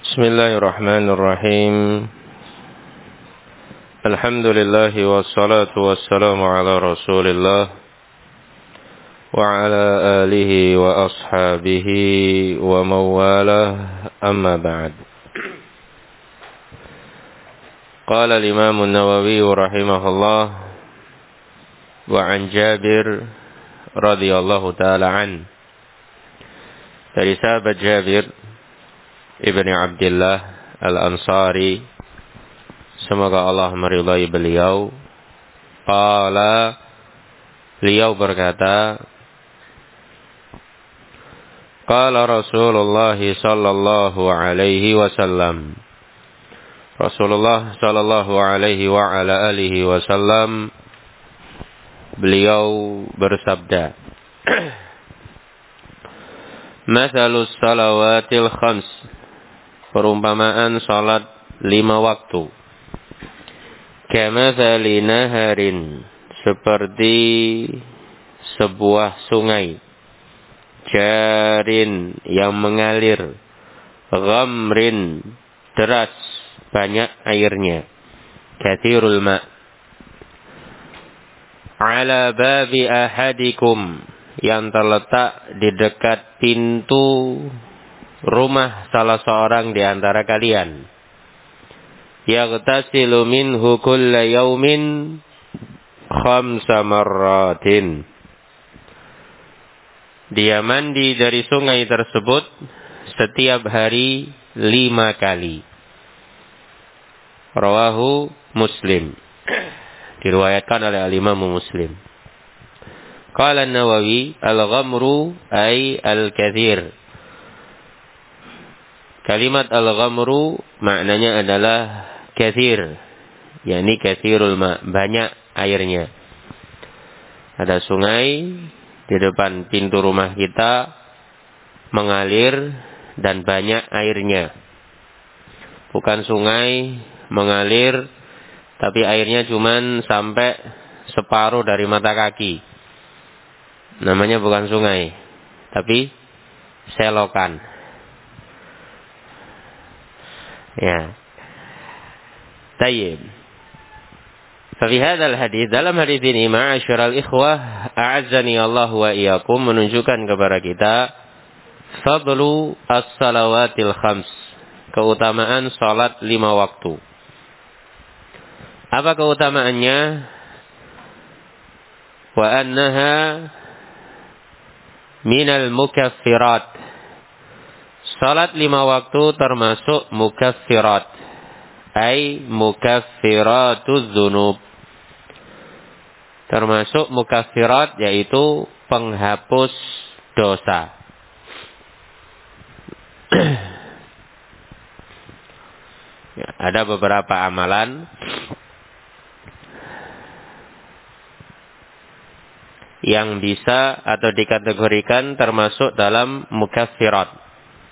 Bismillahirrahmanirrahim. Alhamdulillah wassalatu wassalamu ala Rasulillah wa ala alihi wa ashabihi wa mawalah, amma ba'd. Qala al-Imam an-Nawawi rahimahullah wa an Jabir radhiyallahu ta'ala an. Dari sahabat Jabir Ibni Abdullah Al-Ansari, semoga Allah meridai beliau. Qala, beliau berkata, qala Rasulullah sallallahu alaihi wasallam, Rasulullah sallallahu alaihi wa ala alihi wasallam, beliau bersabda, Mathalus salawatil khams, perumpamaan salat 5 waktu. Kamathali naharin, seperti sebuah sungai. Jarin, yang mengalir. Ghamrin, deras, banyak airnya. Kathirul ma'. Ala babi ahadikum, yang terletak di dekat pintu rumah salah seorang di antara kalian. Yaghtasilu minhu kulla yawmin 5 marratin. Dia mandi dari sungai tersebut setiap hari 5 kali. Rawahu Muslim. Diriwayatkan oleh al-Imam Muslim. Qala an-Nawawi, al-ghamru ay al-kathir. Kalimat al-ghamru maknanya adalah kathir, yakni kathirul ma', banyak airnya. Ada sungai di depan pintu rumah kita, mengalir dan banyak airnya. Bukan sungai mengalir tapi airnya cuman sampai separuh dari mata kaki. Namanya bukan sungai, tapi selokan. Ya. Tayyib. Fi hadzal hadis, dalam hadis ini, ma'asyiral ikhwah, a'azzani Allah wa iyyakum, menunjukkan kepada kita fadlu as-salawatil khams, keutamaan salat 5 waktu. Apa keutamaannya? Wa annaha minal mukaffirat. Salat 5 waktu termasuk mukaffirat, ay mukaffiratuz dzunub. Termasuk mukaffirat, yaitu penghapus dosa. Ya, ada beberapa amalan yang bisa atau dikategorikan termasuk dalam mukaffirat.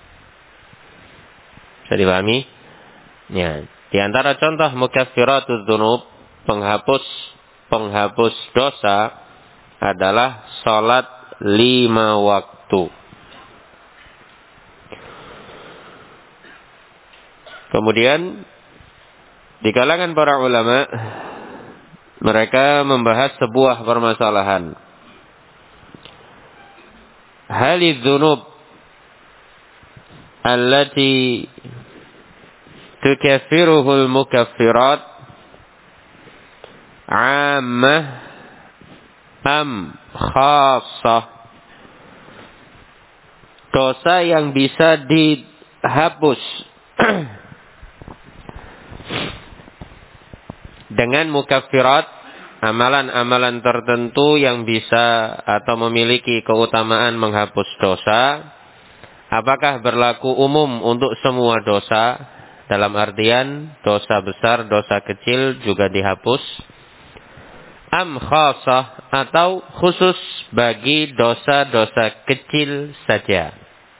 Bisa dipahami? Ya, di antara contoh mukaffiratuz dzunub, penghapus dosa, adalah salat 5 waktu. Kemudian di kalangan para ulama, mereka membahas sebuah permasalahan. Halidz dzunub allati tukaffiruhul mukaffirat ammah am khassah. Dosa yang bisa dihapus dengan mukaffirat, amalan-amalan tertentu yang bisa atau memiliki keutamaan menghapus dosa, apakah berlaku umum untuk semua dosa? Dalam artian dosa besar, dosa kecil juga dihapus. Am khassah, atau khusus bagi dosa-dosa kecil saja.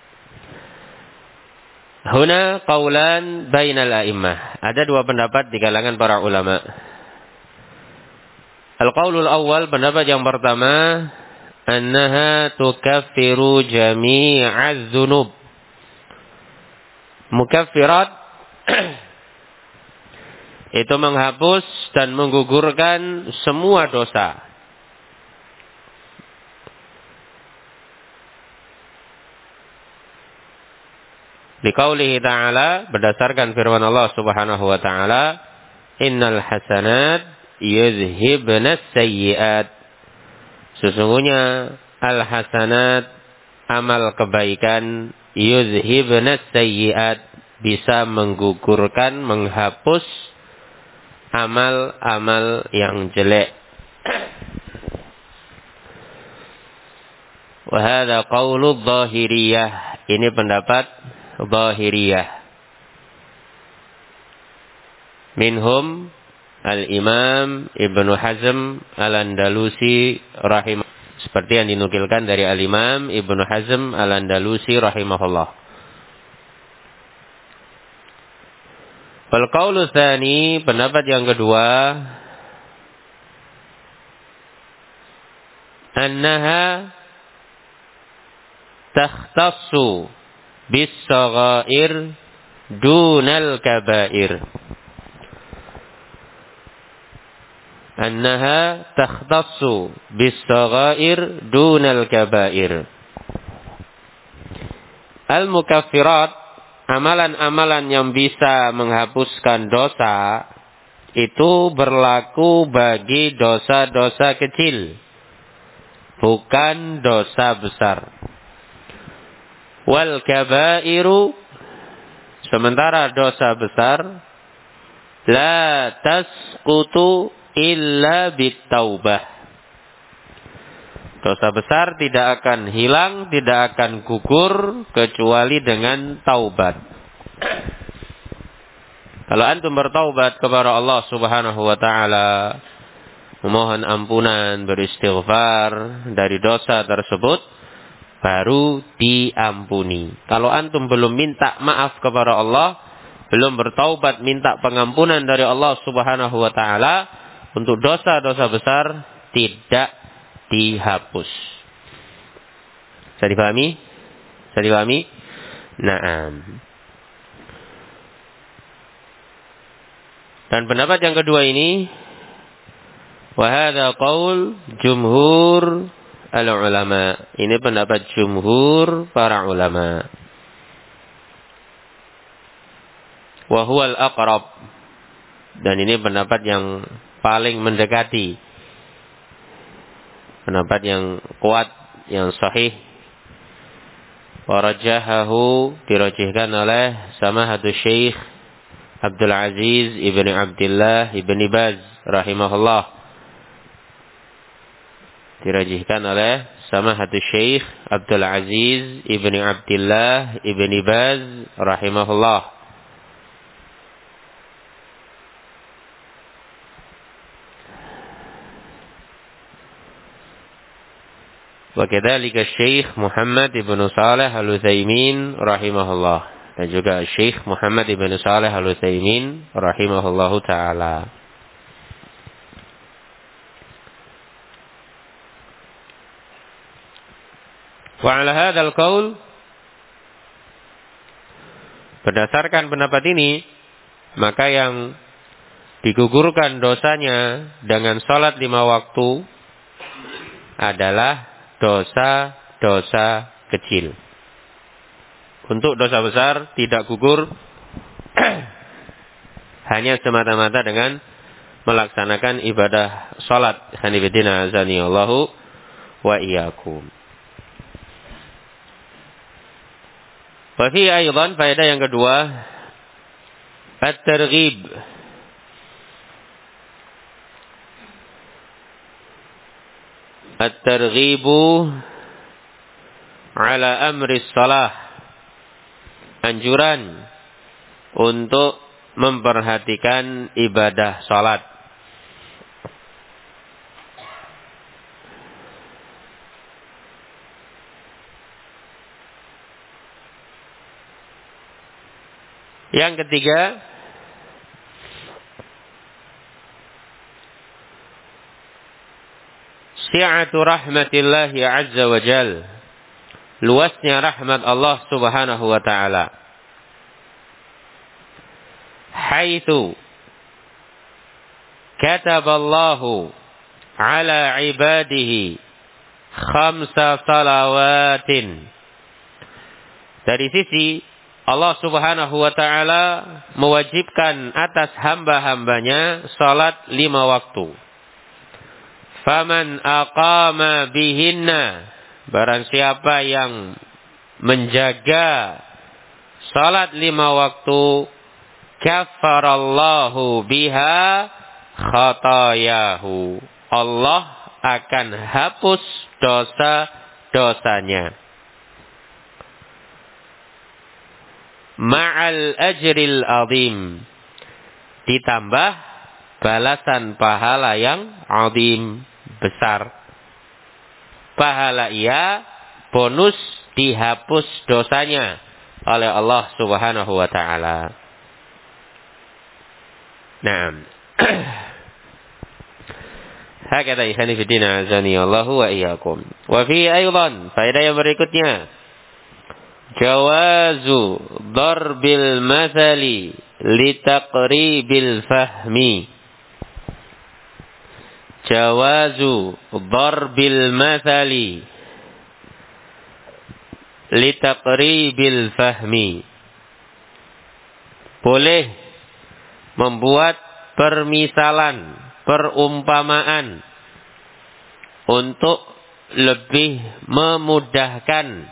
Huna qaulan bainal a'immah. Ada 2 pendapat di kalangan para ulama. Al-qaulul awal, pendapat yang pertama, annaha tukaffiru jami'az dzunub. Mukaffirat itu menghapus dan menggugurkan semua dosa. Liqaulihi ta'ala, berdasarkan firman Allah Subhanahu wa ta'ala, innal hasanat yuzhibnas sayyiat. Sesungguhnya al-hasanat, amal kebaikan, yuzhibnas sayyiat, bisa menggugurkan, menghapus amal-amal yang jelek. Wa hadza qaulu dhahiriyah. Ini pendapat Zahiriyah. Minhum Al-Imam Ibnu Hazm Al-Andalusi rahimah, seperti yang dinukilkan dari Al-Imam Ibnu Hazm Al-Andalusi rahimahullah. Wal qaulu tsani, pendapat yang kedua, annaha takhtassu bis-saghair dunal kabair. Annaha takhtassu bis-saghair dunal kabair. Al-mukaffirat, amalan-amalan yang bisa menghapuskan dosa, itu berlaku bagi dosa-dosa kecil, bukan dosa besar. Wal kabairu, sementara dosa besar, la tasqutu illa bitaubah. Dosa besar tidak akan hilang, tidak akan gugur kecuali dengan taubat. Kalau antum bertaubat kepada Allah Subhanahu wa taala, memohon ampunan, beristighfar dari dosa tersebut, baru diampuni. Kalau antum belum minta maaf kepada Allah, belum bertaubat minta pengampunan dari Allah Subhanahu wa taala untuk dosa-dosa besar, tidak dihapus. Bisa dipahami? Bisa dipahami? Naam. Dan pendapat yang kedua ini, wa hadza qaul jumhur al-ulama. Ini pendapat jumhur para ulama. Wa huwal aqrab. Dan ini pendapat yang paling mendekati. Pendapat yang kuat, yang sahih. Wa rajahahu, dirajihkan oleh Samahatul Syekh Abdul Aziz ibn Abdullah ibn Baz rahimahullah. Dirajihkan oleh Samahatul Syekh Abdul Aziz ibn Abdullah ibn Baz rahimahullah. Wa kadzalika Syekh Muhammad ibn Shalih Al-Utsaimin rahimahullah, dan juga Syekh Muhammad ibn Shalih Al-Utsaimin rahimahullahu taala. Wa ala hadzal qaul, berdasarkan pendapat ini, maka yang digugurkan dosanya dengan salat 5 waktu adalah dosa-dosa kecil. Untuk dosa besar tidak gugur hanya semata-mata dengan melaksanakan ibadah salat. Hanifidina azanillahu wa iyyakum. Wa fi aidan, faedah yang kedua, at-targhib, at-targhibu ala amri shalah, anjuran untuk memperhatikan ibadah salat. Yang ketiga, si'atu rahmatillahi azza wa jal, luasnya rahmat Allah Subhanahu wa ta'ala. haitsu kataballahu ala ibadihi khamsa salawatin. Dari sisi Allah subhanahu wa ta'ala mewajibkan atas hamba-hambanya salat 5 waktu. Faman aqama bihinna, barang siapa yang menjaga salat 5 waktu, kaffarallahu biha khatayahu, Allah akan hapus dosa-dosanya. Ma'al ajril azim, ditambah balasan pahala yang azim, besar. Pahala iya, bonus dihapus dosanya oleh Allah subhanahu wa ta'ala. Naam. Hakata ikhani fiddina azani Allahu wa iyyakum. Wa fi aydan, faedah yang berikutnya, jawazu darbil mathali litaqribil fahmi. Jawazu darbil mathali litaqribil fahmi. Boleh membuat permisalan, perumpamaan untuk lebih memudahkan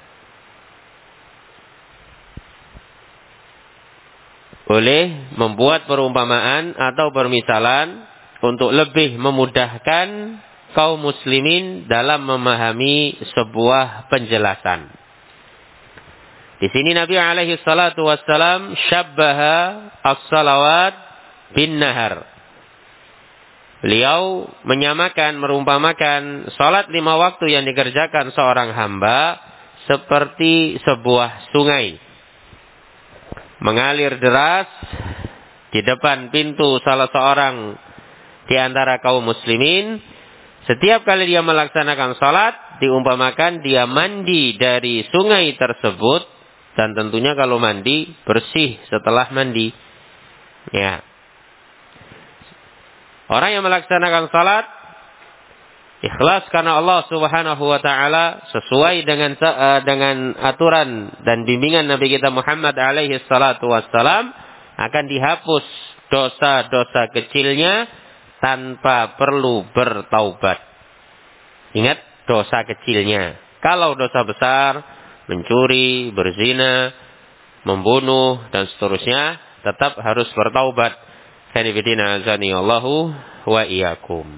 boleh membuat perumpamaan atau permisalan untuk lebih memudahkan kaum muslimin dalam memahami sebuah penjelasan. Di sini Nabi alaihi salatu wassalam syabbaha as-salawat bin nahar. Beliau menyamakan, merumpamakan salat 5 waktu yang dikerjakan seorang hamba seperti sebuah sungai mengalir deras di depan pintu salah seorang di antara kaum muslimin. Setiap kali dia melaksanakan salat, diumpamakan dia mandi dari sungai tersebut, dan tentunya kalau mandi bersih setelah mandi. Ya. Orang yang melaksanakan salat ikhlas karena Allah subhanahu wa ta'ala, sesuai dengan aturan dan bimbingan Nabi kita Muhammad alaihi salatu wassalam, akan dihapus dosa-dosa kecilnya tanpa perlu bertaubat. Ingat, dosa kecilnya. Kalau dosa besar, mencuri, berzina, membunuh, dan seterusnya, tetap harus bertaubat. Kanibidina azani Allahu wa iyyakum.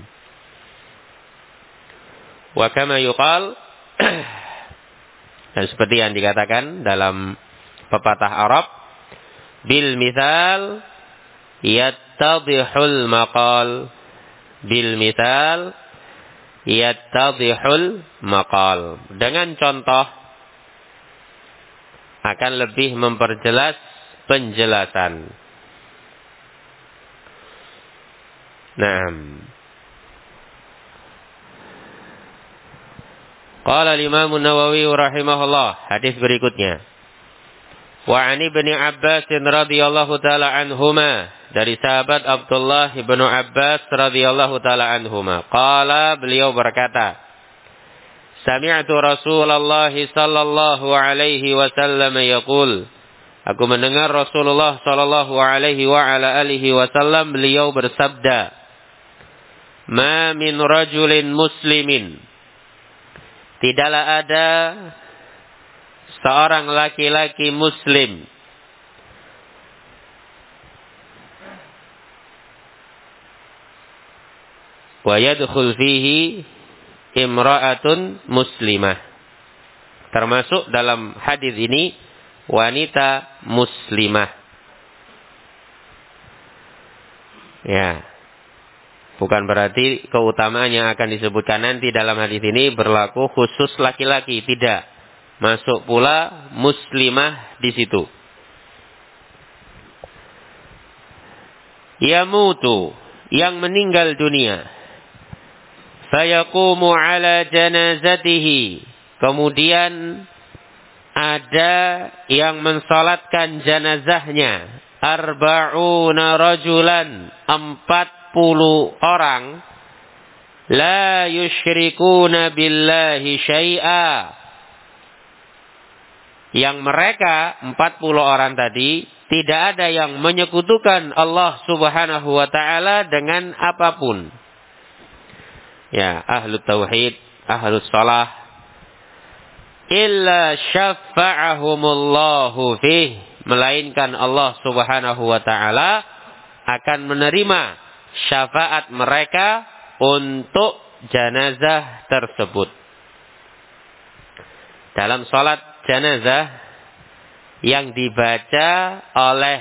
Wa kama yuqal, dan seperti yang dikatakan dalam pepatah Arab, bil mithal yattadihul maqal. Bil mithal yattadihul maqal. Dengan contoh akan lebih memperjelas penjelasan. Naam. Qala al-Imam an-Nawawi rahimahullah, hadis berikutnya. Wa 'an Ibnu Abbas radhiyallahu taala anhuma, dari sahabat Abdullah bin Abbas radhiyallahu taala anhuma. Qala, beliau berkata, sami'tu Rasulullah sallallahu alaihi wasallam yaqul, aku mendengar Rasulullah sallallahu alaihi wa ala alihi wasallam beliau bersabda, ma min rajulin muslimin, tidaklah ada seorang laki-laki muslim wa yadkhul fihi imra'atun muslimah, termasuk dalam hadis ini wanita muslimah. Ya, bukan berarti keutamaan yang akan disebutkan nanti dalam hadis ini berlaku khusus laki-laki, tidak. Masuk pula muslimah di situ. Yamutu, yang meninggal dunia. Fayaqumu ala janazatihi, kemudian ada yang mensalatkan jenazahnya arba'una rajulan, 40 orang, la yusyrikuna billahi syai'a, yang mereka 40 orang tadi tidak ada yang menyekutukan Allah Subhanahu wa taala dengan apapun. Ya, ahlu tauhid, ahlu shalah, illa syafa'ahumullahu fih, melainkan Allah Subhanahu wa taala akan menerima syafaat mereka untuk jenazah tersebut. Dalam salat jenazah yang dibaca oleh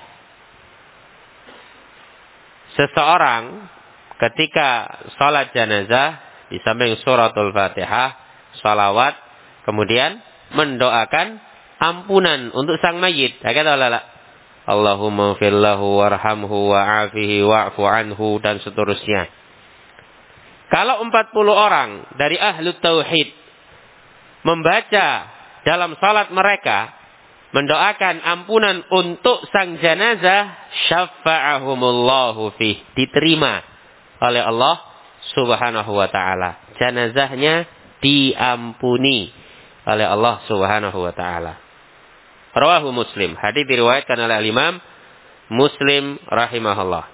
seseorang ketika salat jenazah, di samping suratul Fatihah, salawat, kemudian mendoakan ampunan untuk sang mayit. Allahumma firlahu warhamhu wa'afihi wa'fu anhu, dan seterusnya. Kalau 40 orang dari ahlu tauhid membaca dalam salat mereka, mendoakan ampunan untuk sang jenazah, syafa'ahumullahu fih, diterima oleh Allah Subhanahu wa taala. Jenazahnya diampuni oleh Allah Subhanahu wa taala. Rawahu Muslim. Hadis diriwayatkan oleh Imam Muslim rahimahullah.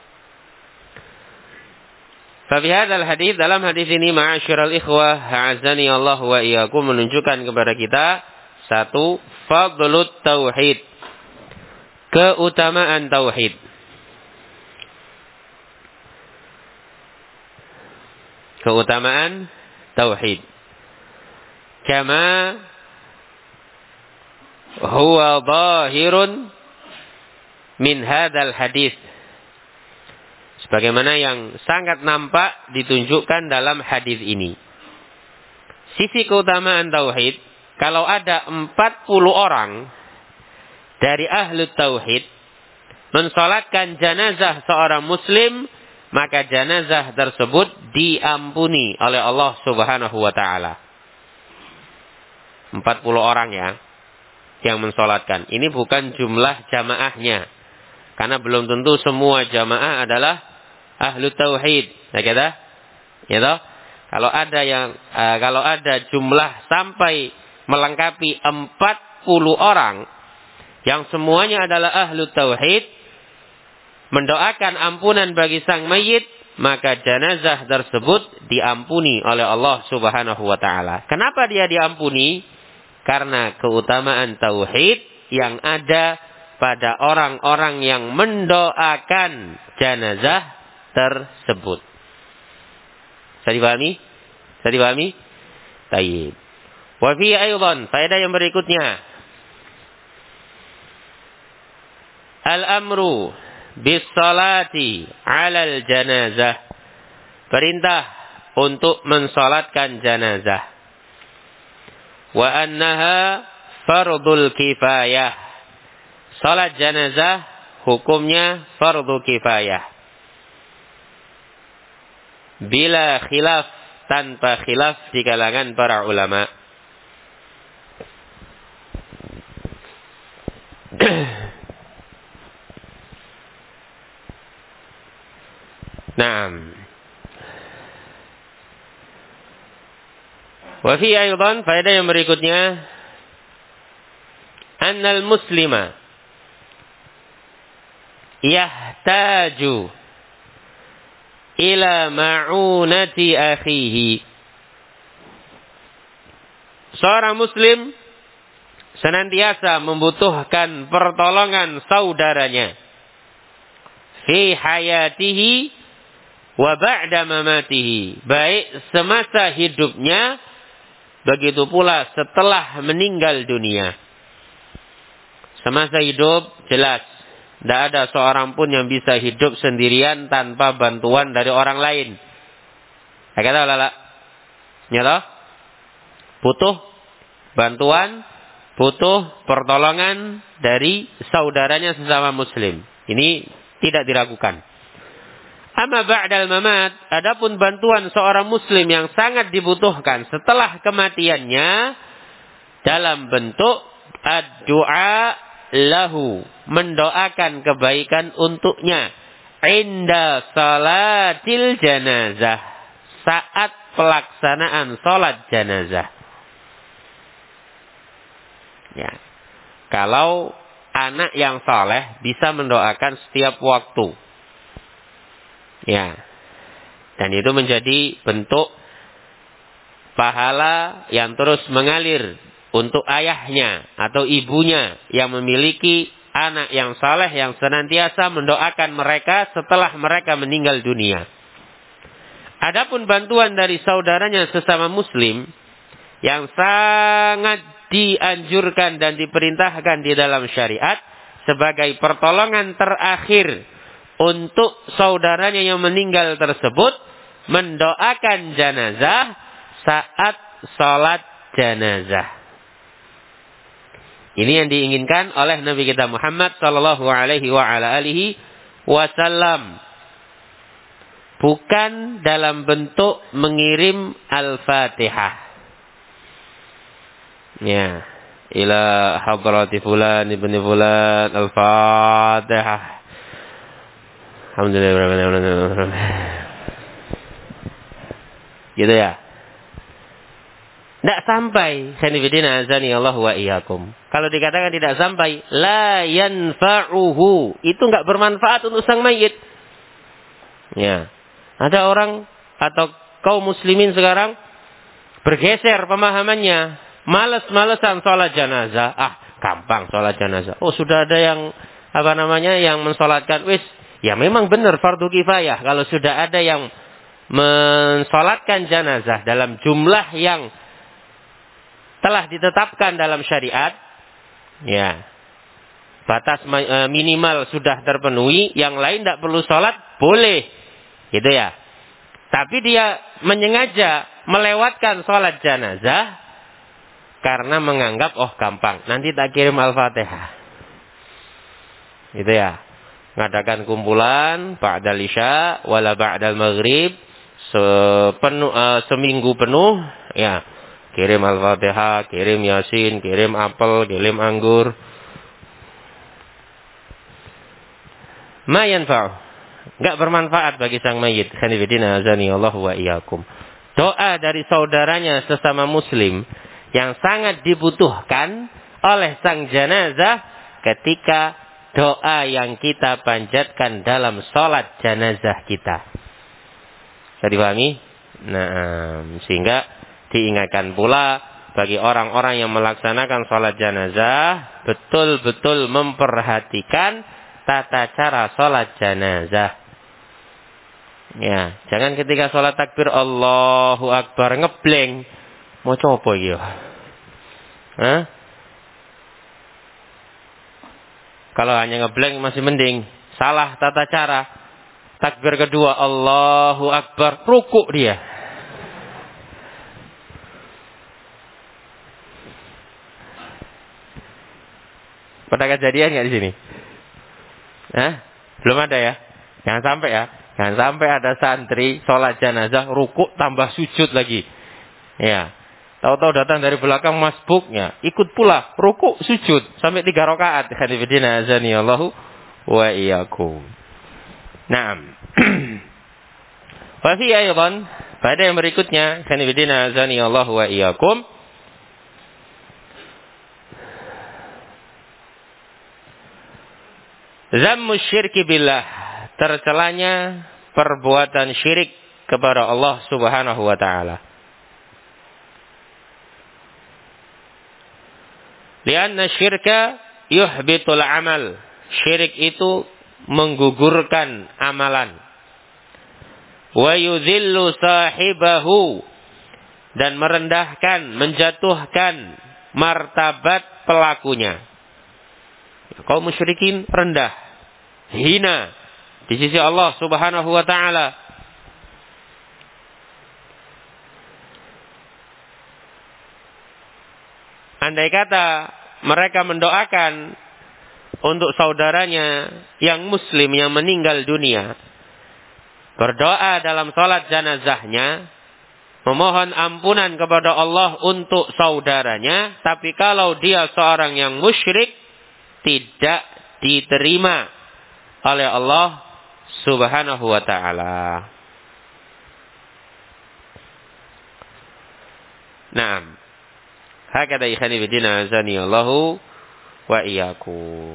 Fa fi hadzal hadis, dalam hadis ini ma'asyiral ikhwah a'azzani Allah wa iyyakum, menunjukkan kepada kita satu, fadlut tauhid, keutamaan tauhid. Keutamaan tauhid. Kama huwa zahirun min hadzal hadis, sebagaimana yang sangat nampak ditunjukkan dalam hadis ini. Sisi keutamaan tauhid, kalau ada 40 orang dari ahlu tauhid mensolatkan jenazah seorang muslim, maka jenazah tersebut diampuni oleh Allah Subhanahu wa taala. 40 orang ya yang mensolatkan. Ini bukan jumlah jamaahnya, karena belum tentu semua jamaah adalah ahlu tauhid. Nah, kata, ya toh? Kalau ada jumlah sampai melengkapi 40 orang yang semuanya adalah ahlu tauhid, mendoakan ampunan bagi sang mayit, maka jenazah tersebut diampuni oleh Allah Subhanahu wa taala. Kenapa dia diampuni? Karena keutamaan tauhid yang ada pada orang-orang yang mendoakan jenazah tersebut. Bisa dipahami? Bisa dipahami? Baik. Wa fi aidan, faedah yang berikutnya. Al-amru bis-salati 'alal janazah. Perintah untuk mensalatkan jenazah. Wa annaha fardul kifayah. Salat jenazah hukumnya fardu kifayah. Bila khilaf, tanpa khilaf di kalangan para ulama. Naam. Wa fi aidan, faedah yang berikutnya, annal muslima yahtaju ila ma'unati akhihi. Seorang muslim senantiasa membutuhkan pertolongan saudaranya fi hayatihi wa ba'da mamatihi, baik semasa hidupnya, begitu pula setelah meninggal dunia. Semasa hidup jelas tidak ada seorang pun yang bisa hidup sendirian tanpa bantuan dari orang lain. Ya kata lala, ya, butuh bantuan, butuh pertolongan dari saudaranya sesama muslim. Ini tidak diragukan. Amma ba'dal mamat, adapun bantuan seorang muslim yang sangat dibutuhkan setelah kematiannya dalam bentuk ad-du'a lahu, mendoakan kebaikan untuknya, inda salatil janazah, saat pelaksanaan salat janazah. Ya. Kalau anak yang saleh bisa mendoakan setiap waktu. Ya. Dan itu menjadi bentuk pahala yang terus mengalir untuk ayahnya atau ibunya yang memiliki anak yang saleh yang senantiasa mendoakan mereka setelah mereka meninggal dunia. Adapun bantuan dari saudaranya sesama muslim yang sangat dianjurkan dan diperintahkan di dalam syariat sebagai pertolongan terakhir untuk saudaranya yang meninggal tersebut, mendoakan jenazah saat salat jenazah. Ini yang diinginkan oleh Nabi kita Muhammad sallallahu alaihi wa ala alihi wasallam. Bukan dalam bentuk mengirim Al-Fatihah. Ya, ila hadrati fulan ibni fulan Al-Fatihah. Alhamdulillah. Gitu ya. Tidak sampai. Sanibidina azani Allah wa iyyakum. Kalau dikatakan tidak sampai, la yanfa'uhu. Itu enggak bermanfaat untuk sang mayit. Ya. Ada orang atau kaum muslimin sekarang bergeser pemahamannya. Males-malesan sholat jenazah. Gampang sholat jenazah. Oh, sudah ada yang yang mensolatkan. Wis, ya memang benar fardu kifayah. Kalau sudah ada yang mensolatkan jenazah dalam jumlah yang telah ditetapkan dalam syariat, ya, batas minimal sudah terpenuhi, yang lain tidak perlu sholat, boleh, gitu ya. Tapi dia menyengaja melewatkan sholat jenazah karena menganggap, oh gampang, nanti tak kirim Al-Fatihah, gitu ya. Ngadakan kumpulan ba'dal isya wala ba'dal maghrib seminggu penuh, ya. Kirim Al-Fatihah, kirim Yasin, kirim apel, kirim anggur. Ma yanfa'u. Enggak bermanfaat bagi sang mayit. Khanifidina azani Allah wa iyyakum. Doa dari saudaranya sesama muslim yang sangat dibutuhkan oleh sang jenazah ketika doa yang kita panjatkan dalam sholat jenazah kita. Bisa dipahami? Nah, sehingga diingatkan pula bagi orang-orang yang melaksanakan sholat jenazah, betul-betul memperhatikan tata cara sholat jenazah. Ya, jangan ketika sholat takbir Allahu Akbar ngebleng, mau coba ya? Kalau hanya ngebleng masih mending, salah tata cara. Takbir kedua Allahu Akbar, rukuk dia. Pada kejadian nggak di sini? Belum ada ya? Jangan sampai ya. Jangan sampai ada santri sholat jenazah rukuk tambah sujud lagi. Ya. Tahu-tahu datang dari belakang masbuknya, ikut pula rukuk sujud sampai 3 rakaat. Khanifidina azani Allahu wa iyyakum. Naam. Wa fi aydan, pada yang berikutnya, khanifidina azani Allahu wa iyyakum. Zammu syirki billah, tercelanya perbuatan syirik kepada Allah Subhanahu wa taala. Lianna syirka yuhbitul amal. Syirik itu menggugurkan amalan. Wa yudhillu sahibahu, dan merendahkan, menjatuhkan martabat pelakunya. Kaum musyrikin rendah, hina di sisi Allah Subhanahu wa taala. Andai kata mereka mendoakan untuk saudaranya yang muslim yang meninggal dunia, berdoa dalam salat jenazahnya, memohon ampunan kepada Allah untuk saudaranya, tapi kalau dia seorang yang musyrik, tidak diterima oleh Allah Subhanahu wa ta'ala. Naam. Hakada ikhani bidina azani Allahu wa iyyakum.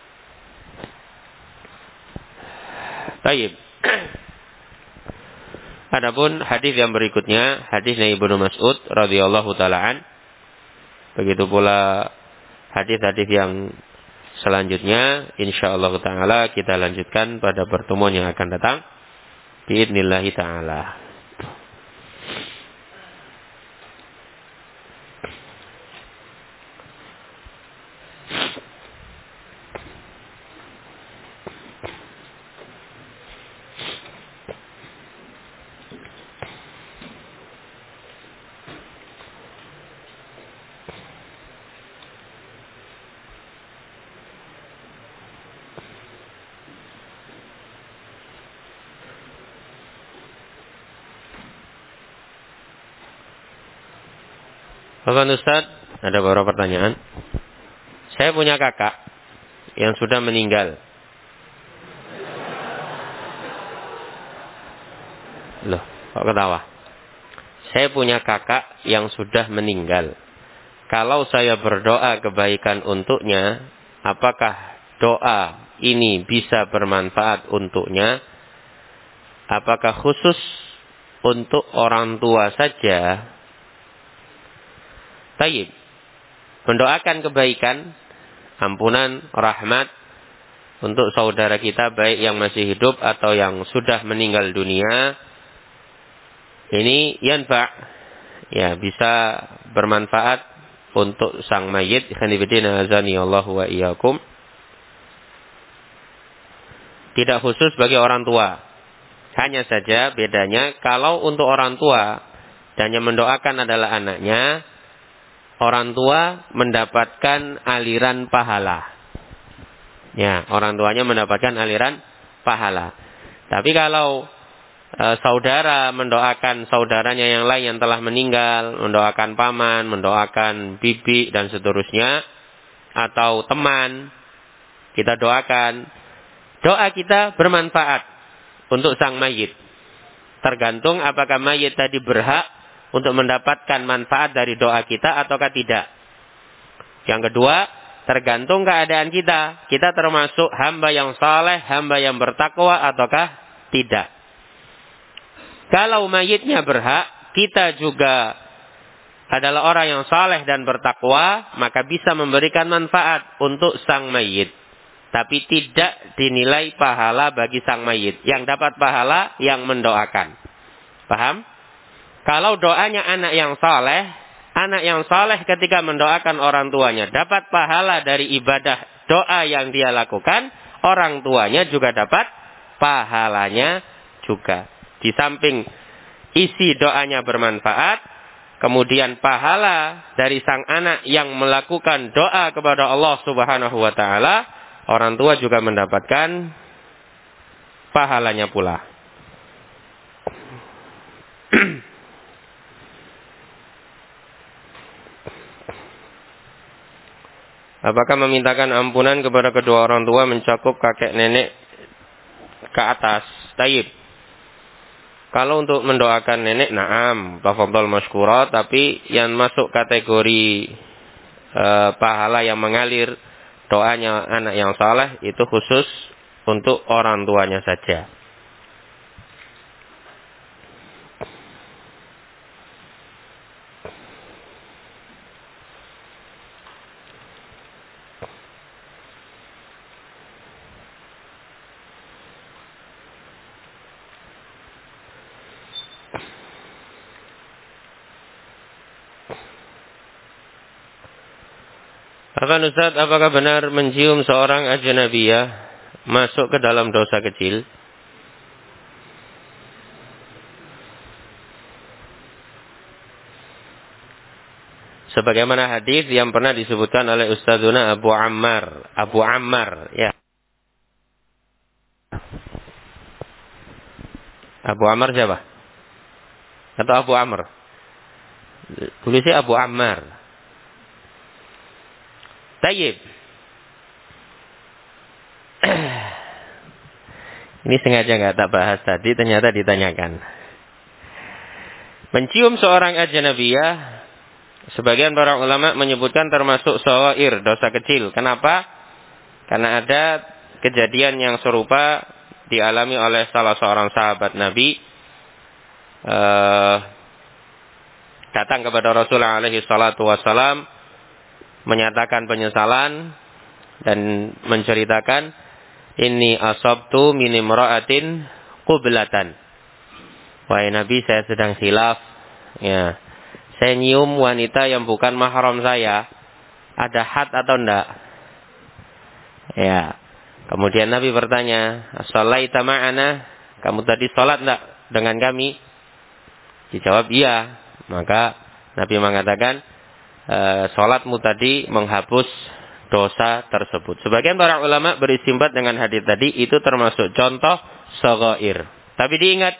Baik. Adapun hadis yang berikutnya, hadisnya Ibnu Mas'ud radhiyallahu taalaan. Begitu pula hadis-hadis yang selanjutnya, insyaallah taala kita lanjutkan pada pertemuan yang akan datang. Biidznillah taala. Bapak Ustaz, ada beberapa pertanyaan. Saya punya kakak yang sudah meninggal. Loh, kok ketawa? Saya punya kakak yang sudah meninggal. Kalau saya berdoa kebaikan untuknya, apakah doa ini bisa bermanfaat untuknya? Apakah khusus untuk orang tua saja? Tayyib. Mendoakan kebaikan, ampunan, rahmat untuk saudara kita baik yang masih hidup atau yang sudah meninggal dunia. Ini yanfa', ya, bisa bermanfaat untuk sang mayit. Khanibidina azani Allahu wa iyyakum. Tidak khusus bagi orang tua. Hanya saja bedanya kalau untuk orang tua dan yang mendoakan adalah anaknya, orang tua mendapatkan aliran pahala. Ya, orang tuanya mendapatkan aliran pahala. Tapi kalau saudara mendoakan saudaranya yang lain yang telah meninggal, mendoakan paman, mendoakan bibi dan seterusnya, atau teman, kita doakan, doa kita bermanfaat untuk sang mayit. Tergantung apakah mayit tadi berhak untuk mendapatkan manfaat dari doa kita ataukah tidak. Yang kedua, tergantung keadaan kita. Kita termasuk hamba yang saleh, hamba yang bertakwa ataukah tidak. Kalau mayitnya berhak, kita juga adalah orang yang saleh dan bertakwa, maka bisa memberikan manfaat untuk sang mayit. Tapi tidak dinilai pahala bagi sang mayit. Yang dapat pahala yang mendoakan. Paham? Kalau doanya anak yang saleh ketika mendoakan orang tuanya dapat pahala dari ibadah doa yang dia lakukan, orang tuanya juga dapat pahalanya juga. Di samping isi doanya bermanfaat, kemudian pahala dari sang anak yang melakukan doa kepada Allah Subhanahu wa taala, orang tua juga mendapatkan pahalanya pula. Apakah memintakan ampunan kepada kedua orang tua mencakup kakek nenek ke atas? Taib. Kalau untuk mendoakan nenek, na'am, tafadhol masykura, tapi yang masuk kategori pahala yang mengalir doanya anak yang saleh itu khusus untuk orang tuanya saja. Akan Ustaz, apakah benar mencium seorang ajnabiyah masuk ke dalam dosa kecil? Sebagaimana hadis yang pernah disebutkan oleh Ustazuna Abu Ammar, ya. Abu Ammar siapa? Atau Abu Amr? Tulisnya Abu Ammar. Tayyib. Ini sengaja nggak tak bahas tadi, ternyata ditanyakan. Mencium seorang ajnabiyah, sebagian para ulama menyebutkan termasuk shaghair, dosa kecil. Kenapa? Karena ada kejadian yang serupa dialami oleh salah seorang sahabat Nabi. Datang kepada Rasulullah alaihi salatu wassalam, menyatakan penyesalan dan menceritakan, inni asabtu min imra'atin qublatan. Wahai Nabi, saya sedang khilaf. Ya. Saya nyium wanita yang bukan mahram saya. Ada had atau enggak? Ya. Kemudian Nabi bertanya, "Shalaita ma'ana?" Kamu tadi salat enggak dengan kami? Dijawab iya. Maka Nabi mengatakan, salatmu tadi menghapus dosa tersebut. Sebagian para ulama beristimbat dengan hadis tadi, itu termasuk contoh shaghair. Tapi diingat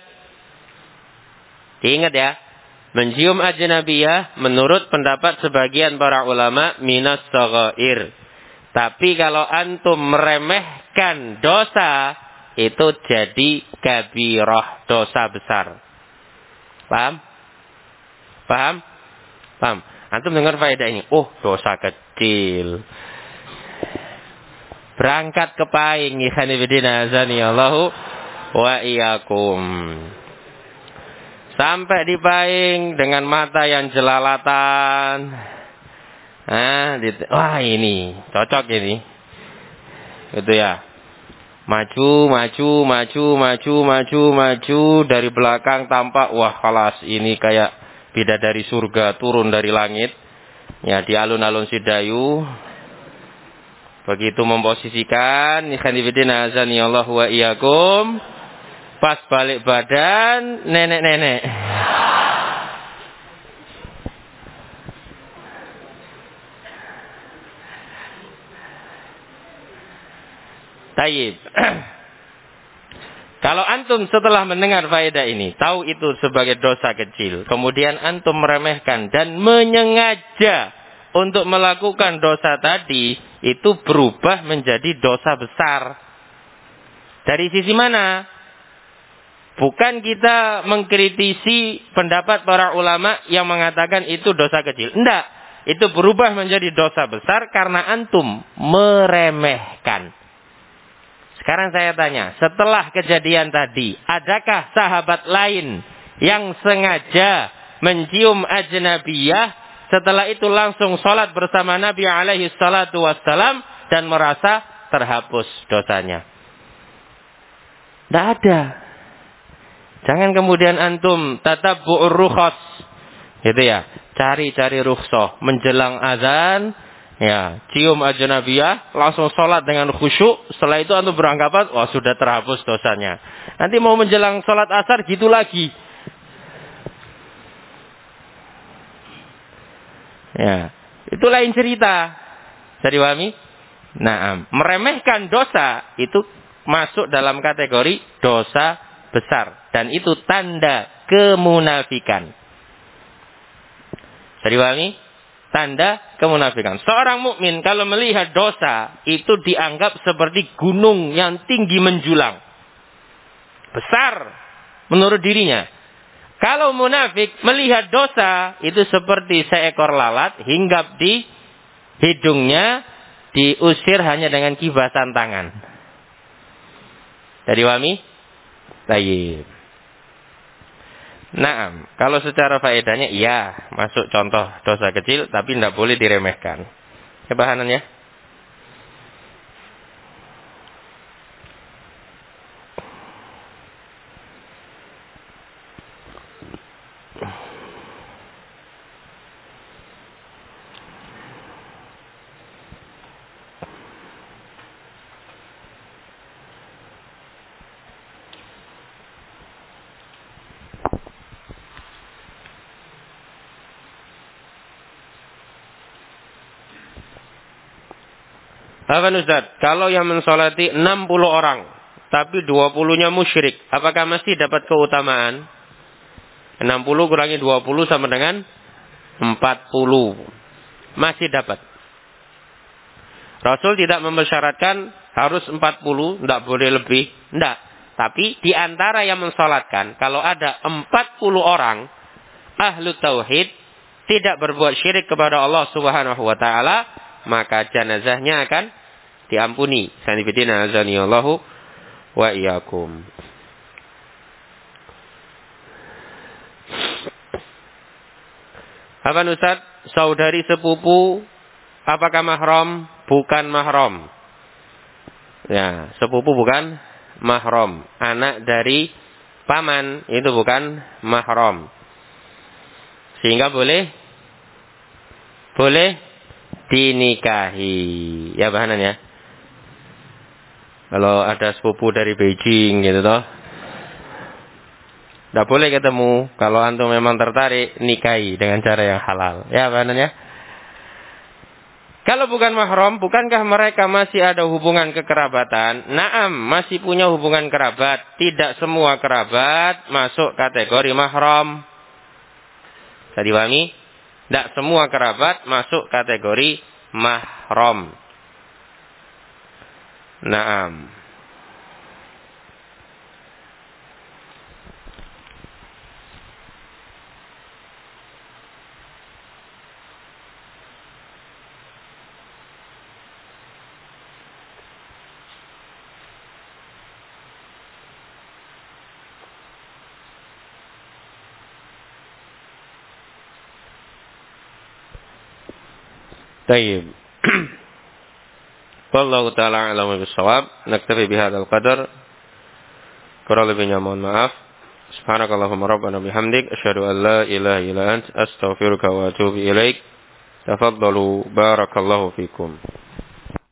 ya, mencium ajnabiyah menurut pendapat sebagian para ulama minas shaghair. Tapi kalau antum meremehkan dosa, itu jadi kabirah, dosa besar. Paham? Antum dengar faedah ini. Oh, dosa kecil. Berangkat ke Paing, ikhwan fillah azanillahu wa iyyakum. Sampai di Paing dengan mata yang jelalatan. Wah, ini cocok ini. Gitu ya. Maju dari belakang tampak, wah kelas ini kayak bidadari surga turun dari langit. Ya, di alun-alun Sidayu. Begitu memposisikan, ikhwanifidina azanillahu wa iyyakum. Pas balik badan, nenek-nenek. Tayyib. Kalau antum setelah mendengar faedah ini, tahu itu sebagai dosa kecil, kemudian antum meremehkan dan menyengaja untuk melakukan dosa tadi, itu berubah menjadi dosa besar. Dari sisi mana? Bukan kita mengkritisi pendapat para ulama yang mengatakan itu dosa kecil. Enggak. Itu berubah menjadi dosa besar karena antum meremehkan. Sekarang saya tanya, setelah kejadian tadi, adakah sahabat lain yang sengaja mencium ajnabiyah, setelah itu langsung sholat bersama Nabi alaihi salatu wassalam dan merasa terhapus dosanya? Tidak ada. Jangan kemudian antum tatabbu'ur rukhas, gitu ya, cari-cari rukhsah menjelang azan. Ya, cium ajnabiyah, langsung sholat dengan khusyuk. Setelah itu antum beranggapan, wah sudah terhapus dosanya. Nanti mau menjelang sholat asar gitu lagi. Ya, itu lain cerita. Bisa dipahami? Nah, meremehkan dosa itu masuk dalam kategori dosa besar. Dan itu tanda kemunafikan. Bisa dipahami? Tanda kemunafikan. Seorang mukmin kalau melihat dosa itu dianggap seperti gunung yang tinggi menjulang. Besar menurut dirinya. Kalau munafik melihat dosa itu seperti seekor lalat hinggap di hidungnya, diusir hanya dengan kibasan tangan. Jadi wami? Tayyib. Naam, kalau secara faedahnya iya, masuk contoh dosa kecil, tapi tidak boleh diremehkan. Kebahanannya? Apa Ustaz? Kalau yang mensolati 60 orang, tapi 20-nya musyrik, apakah masih dapat keutamaan? 60 kurangi 20 sama dengan 40. Masih dapat. Rasul tidak mempersyaratkan Harus 40, tidak boleh lebih. Tidak. Tapi di antara yang mensolatkan, kalau ada 40 orang ahlu tauhid tidak berbuat syirik kepada Allah Subhanahu wa taala, maka jenazahnya akan diampuni. Sanibidina azanillahu wa iyyakum. Apa Ustaz? Saudari sepupu apakah mahram? Bukan mahram. Ya, sepupu bukan mahram. Anak dari paman itu bukan mahram. Sehingga boleh dinikahi. Ya bahanan ya. Kalau ada sepupu dari Beijing gitu toh, tidak boleh ketemu. Kalau antum memang tertarik, nikahi dengan cara yang halal. Ya bahanan ya. Kalau bukan mahram, bukankah mereka masih ada hubungan kekerabatan? Naam, masih punya hubungan kerabat. Tidak semua kerabat masuk kategori mahram. Bisa dipahami? Tidak semua kerabat masuk kategori mahram. Naam. Tayyib. Wallahu ta'ala a'lamu bis-shawab. Naktafi bihadzal qadar. Kurang lebihnya mohon maaf. Subhanakallahumma rabbana bihamdik asyhadu an la ilaha illa anta astaghfiruka wa atubu ilaik. Tafaddalu barakallahu fikum.